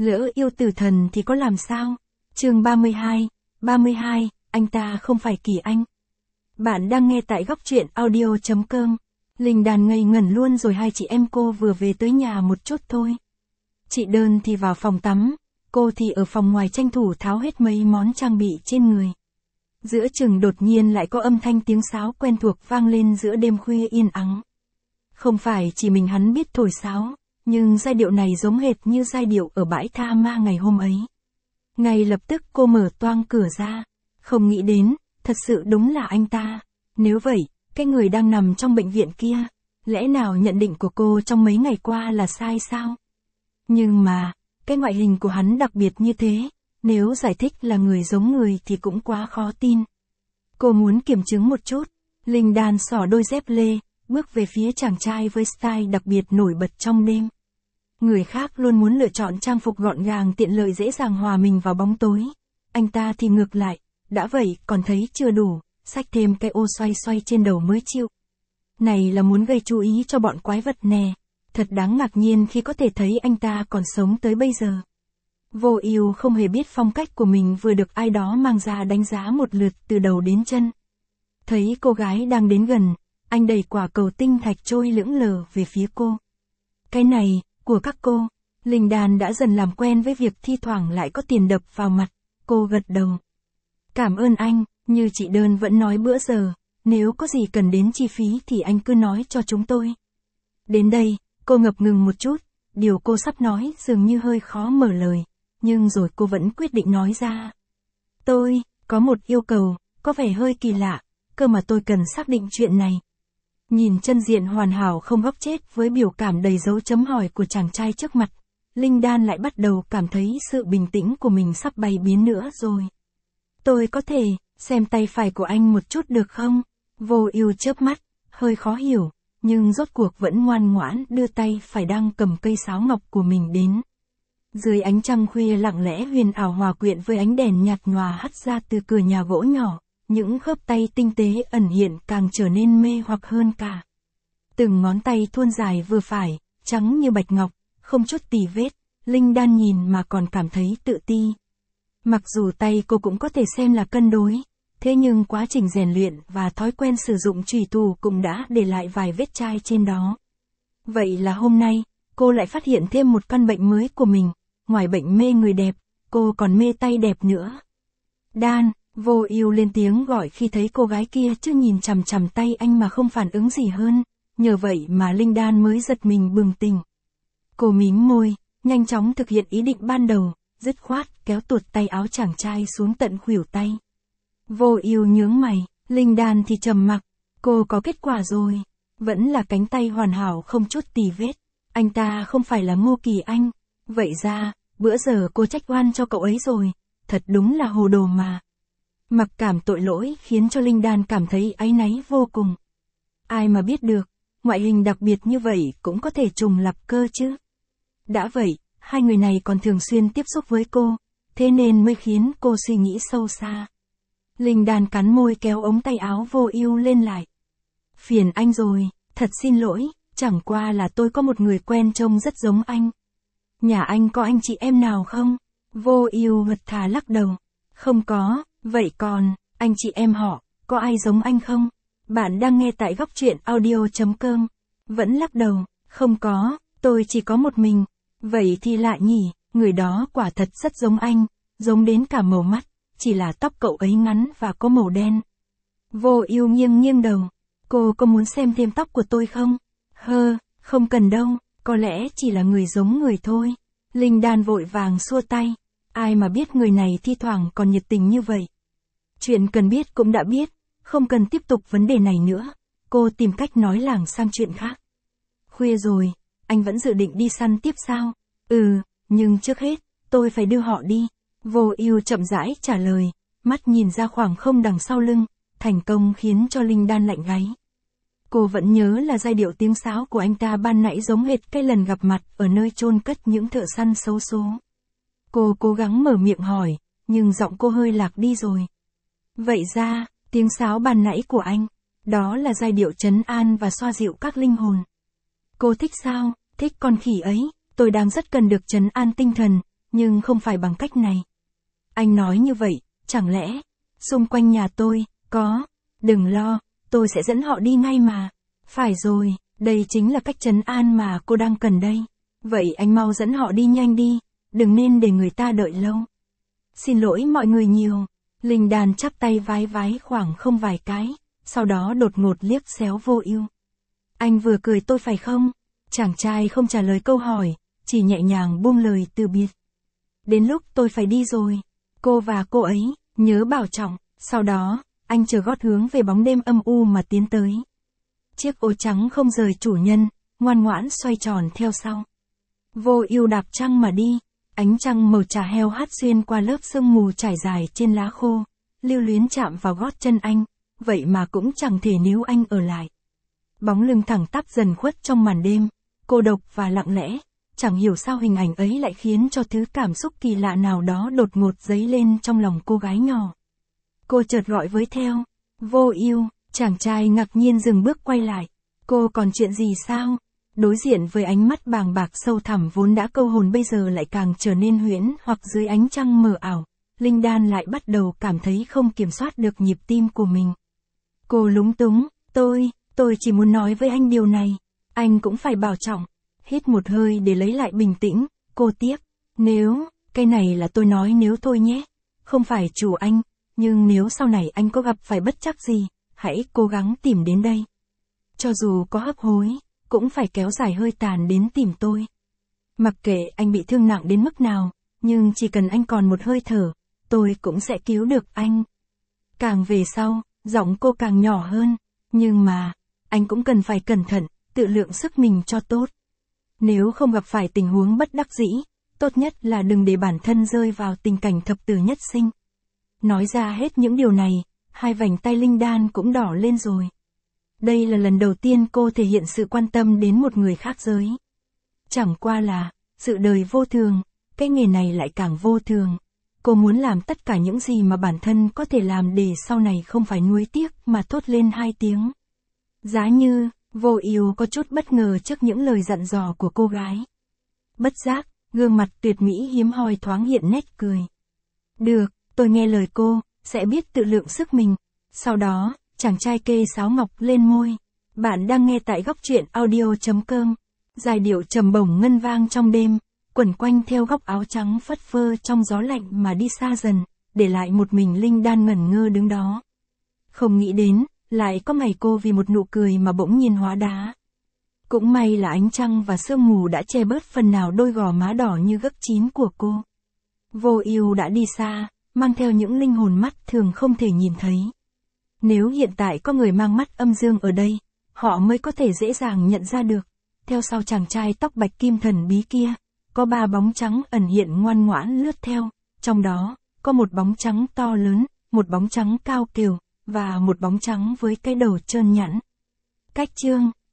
Lỡ yêu tử thần thì có làm sao? Chương 32, anh ta không phải Kỳ Anh. Bạn đang nghe tại góc truyện audio.com. Linh Đan ngây ngẩn luôn rồi, hai chị em cô vừa về tới nhà một chút thôi. Chị Đơn thì vào phòng tắm, cô thì ở phòng ngoài tranh thủ tháo hết mấy món trang bị trên người. Giữa chừng đột nhiên lại có âm thanh tiếng sáo quen thuộc vang lên giữa đêm khuya yên ắng. Không phải chỉ mình hắn biết thổi sáo, nhưng giai điệu này giống hệt như giai điệu ở bãi tha ma ngày hôm ấy. Ngay lập tức cô mở toang cửa ra, không nghĩ đến, thật sự đúng là anh ta. Nếu vậy, cái người đang nằm trong bệnh viện kia, lẽ nào nhận định của cô trong mấy ngày qua là sai sao? Nhưng mà, cái ngoại hình của hắn đặc biệt như thế, nếu giải thích là người giống người thì cũng quá khó tin. Cô muốn kiểm chứng một chút, Linh Đan xỏ đôi dép lê, bước về phía chàng trai với style đặc biệt nổi bật trong đêm. Người khác luôn muốn lựa chọn trang phục gọn gàng tiện lợi dễ dàng hòa mình vào bóng tối. Anh ta thì ngược lại, đã vậy còn thấy chưa đủ, xách thêm cái ô xoay xoay trên đầu mới chịu. Này là muốn gây chú ý cho bọn quái vật nè, thật đáng ngạc nhiên khi có thể thấy anh ta còn sống tới bây giờ. Vô Ưu không hề biết phong cách của mình vừa được ai đó mang ra đánh giá một lượt từ đầu đến chân. Thấy cô gái đang đến gần, anh đẩy quả cầu tinh thạch trôi lững lờ về phía cô. Cái này, của các cô. Linh Đan đã dần làm quen với việc thi thoảng lại có tiền đập vào mặt, cô gật đầu. Cảm ơn anh, như chị Đơn vẫn nói bữa giờ, nếu có gì cần đến chi phí thì anh cứ nói cho chúng tôi. Đến đây, cô ngập ngừng một chút, điều cô sắp nói dường như hơi khó mở lời, nhưng rồi cô vẫn quyết định nói ra. Tôi, có một yêu cầu, có vẻ hơi kỳ lạ, cơ mà tôi cần xác định chuyện này. Nhìn chân diện hoàn hảo không góc chết với biểu cảm đầy dấu chấm hỏi của chàng trai trước mặt, Linh Đan lại bắt đầu cảm thấy sự bình tĩnh của mình sắp bay biến nữa rồi. Tôi có thể xem tay phải của anh một chút được không? Vô Ưu chớp mắt, hơi khó hiểu, nhưng rốt cuộc vẫn ngoan ngoãn đưa tay phải đang cầm cây sáo ngọc của mình đến. Dưới ánh trăng khuya lặng lẽ huyền ảo hòa quyện với ánh đèn nhạt nhòa hắt ra từ cửa nhà gỗ nhỏ, những khớp tay tinh tế ẩn hiện càng trở nên mê hoặc hơn cả. Từng ngón tay thuôn dài vừa phải, trắng như bạch ngọc, không chút tì vết, Linh Đan nhìn mà còn cảm thấy tự ti. Mặc dù tay cô cũng có thể xem là cân đối, thế nhưng quá trình rèn luyện và thói quen sử dụng chùy thủ cũng đã để lại vài vết chai trên đó. Vậy là hôm nay, cô lại phát hiện thêm một căn bệnh mới của mình, ngoài bệnh mê người đẹp, cô còn mê tay đẹp nữa. Đan, Vô Ưu lên tiếng gọi khi thấy cô gái kia chưa nhìn chằm chằm tay anh mà không phản ứng gì hơn, nhờ vậy mà Linh Đan mới giật mình bừng tỉnh. Cô mím môi, nhanh chóng thực hiện ý định ban đầu, dứt khoát kéo tuột tay áo chàng trai xuống tận khuỷu tay. Vô Ưu nhướng mày, Linh Đan thì trầm mặc, cô có kết quả rồi, vẫn là cánh tay hoàn hảo không chút tì vết, anh ta không phải là Ngô Kỳ Anh, vậy ra, bữa giờ cô trách oan cho cậu ấy rồi, thật đúng là hồ đồ mà. Mặc cảm tội lỗi khiến cho Linh Đan cảm thấy áy náy vô cùng. Ai mà biết được, ngoại hình đặc biệt như vậy cũng có thể trùng lặp cơ chứ. Đã vậy, hai người này còn thường xuyên tiếp xúc với cô, thế nên mới khiến cô suy nghĩ sâu xa. Linh Đan cắn môi kéo ống tay áo Vô Ưu lên lại. Phiền anh rồi, thật xin lỗi, chẳng qua là tôi có một người quen trông rất giống anh. Nhà anh có anh chị em nào không? Vô Ưu vật thà lắc đầu. Không có, vậy còn, anh chị em họ, có ai giống anh không? Bạn đang nghe tại góc truyện audio.com. Vẫn lắc đầu, không có, tôi chỉ có một mình. Vậy thì lạ nhỉ, người đó quả thật rất giống anh, giống đến cả màu mắt, chỉ là tóc cậu ấy ngắn và có màu đen. Vô Ưu nghiêng đầu, cô có muốn xem thêm tóc của tôi không? Không cần đâu, có lẽ chỉ là người giống người thôi. Linh Đan vội vàng xua tay, ai mà biết người này thi thoảng còn nhiệt tình như vậy. Chuyện cần biết cũng đã biết, không cần tiếp tục vấn đề này nữa, cô tìm cách nói lảng sang chuyện khác. Khuya rồi, anh vẫn dự định đi săn tiếp sao? Nhưng trước hết, tôi phải đưa họ đi. Vô Ưu chậm rãi trả lời, mắt nhìn ra khoảng không đằng sau lưng, thành công khiến cho Linh Đan lạnh gáy. Cô vẫn nhớ là giai điệu tiếng sáo của anh ta ban nãy giống hệt cái lần gặp mặt ở nơi chôn cất những thợ săn xấu số. Cô cố gắng mở miệng hỏi, nhưng giọng cô hơi lạc đi rồi. Vậy ra, tiếng sáo ban nãy của anh, đó là giai điệu trấn an và xoa dịu các linh hồn. Cô thích sao? Thích con khỉ ấy, tôi đang rất cần được trấn an tinh thần, nhưng không phải bằng cách này. Anh nói như vậy, chẳng lẽ, xung quanh nhà tôi, có, đừng lo, tôi sẽ dẫn họ đi ngay mà. Phải rồi, đây chính là cách trấn an mà cô đang cần đây. Vậy anh mau dẫn họ đi nhanh đi, đừng nên để người ta đợi lâu. Xin lỗi mọi người nhiều. Linh Đan chắp tay vái vái khoảng không vài cái, sau đó đột ngột liếc xéo Vô Ưu. Anh vừa cười tôi phải không? Chàng trai không trả lời câu hỏi, chỉ nhẹ nhàng buông lời từ biệt. Đến lúc tôi phải đi rồi. Cô và cô ấy, nhớ bảo trọng. Sau đó, anh chờ gót hướng về bóng đêm âm u mà tiến tới. Chiếc ô trắng không rời chủ nhân, ngoan ngoãn xoay tròn theo sau. Vô Ưu đạp trăng mà đi, ánh trăng màu trà heo hắt xuyên qua lớp sương mù trải dài trên lá khô, lưu luyến chạm vào gót chân anh, vậy mà cũng chẳng thể níu anh ở lại. Bóng lưng thẳng tắp dần khuất trong màn đêm, cô độc và lặng lẽ, chẳng hiểu sao hình ảnh ấy lại khiến cho thứ cảm xúc kỳ lạ nào đó đột ngột dấy lên trong lòng cô gái nhỏ. Cô chợt gọi với theo, Vô Ưu. Chàng trai ngạc nhiên dừng bước quay lại. Cô còn chuyện gì sao? Đối diện với ánh mắt bàng bạc sâu thẳm vốn đã câu hồn bây giờ lại càng trở nên huyễn hoặc dưới ánh trăng mờ ảo, Linh Đan lại bắt đầu cảm thấy không kiểm soát được nhịp tim của mình. Cô lúng túng, tôi chỉ muốn nói với anh điều này, anh cũng phải bảo trọng. Hít một hơi để lấy lại bình tĩnh, cô tiếp, cái này là tôi nói nếu thôi nhé, không phải chủ anh, nhưng nếu sau này anh có gặp phải bất trắc gì, hãy cố gắng tìm đến đây. Cho dù có hấp hối, cũng phải kéo dài hơi tàn đến tìm tôi. Mặc kệ anh bị thương nặng đến mức nào, nhưng chỉ cần anh còn một hơi thở, tôi cũng sẽ cứu được anh. Càng về sau, giọng cô càng nhỏ hơn, nhưng mà, anh cũng cần phải cẩn thận, tự lượng sức mình cho tốt. Nếu không gặp phải tình huống bất đắc dĩ, tốt nhất là đừng để bản thân rơi vào tình cảnh thập tử nhất sinh. Nói ra hết những điều này, hai vành tay Linh Đan cũng đỏ lên rồi. Đây là lần đầu tiên cô thể hiện sự quan tâm đến một người khác giới. Chẳng qua là, sự đời vô thường, cái nghề này lại càng vô thường. Cô muốn làm tất cả những gì mà bản thân có thể làm để sau này không phải nuối tiếc mà thốt lên hai tiếng. Giá như, Vô Ưu có chút bất ngờ trước những lời dặn dò của cô gái. Bất giác, gương mặt tuyệt mỹ hiếm hoi thoáng hiện nét cười. Được, tôi nghe lời cô, sẽ biết tự lượng sức mình. Sau đó, chàng trai kê sáo ngọc lên môi. Bạn đang nghe tại góc truyện audio.com. Giai điệu trầm bổng ngân vang trong đêm, quẩn quanh theo góc áo trắng phất phơ trong gió lạnh mà đi xa dần, để lại một mình Linh Đan ngẩn ngơ đứng đó. Không nghĩ đến, lại có ngày cô vì một nụ cười mà bỗng nhiên hóa đá. Cũng may là ánh trăng và sương mù đã che bớt phần nào đôi gò má đỏ như gấc chín của cô. Vô Ưu đã đi xa, mang theo những linh hồn mắt thường không thể nhìn thấy. Nếu hiện tại có người mang mắt âm dương ở đây, họ mới có thể dễ dàng nhận ra được. Theo sau chàng trai tóc bạch kim thần bí kia, có 3 bóng trắng ẩn hiện ngoan ngoãn lướt theo, trong đó, có một bóng trắng to lớn, một bóng trắng cao kiều, và một bóng trắng với cái đầu trơn nhẵn. Cách chương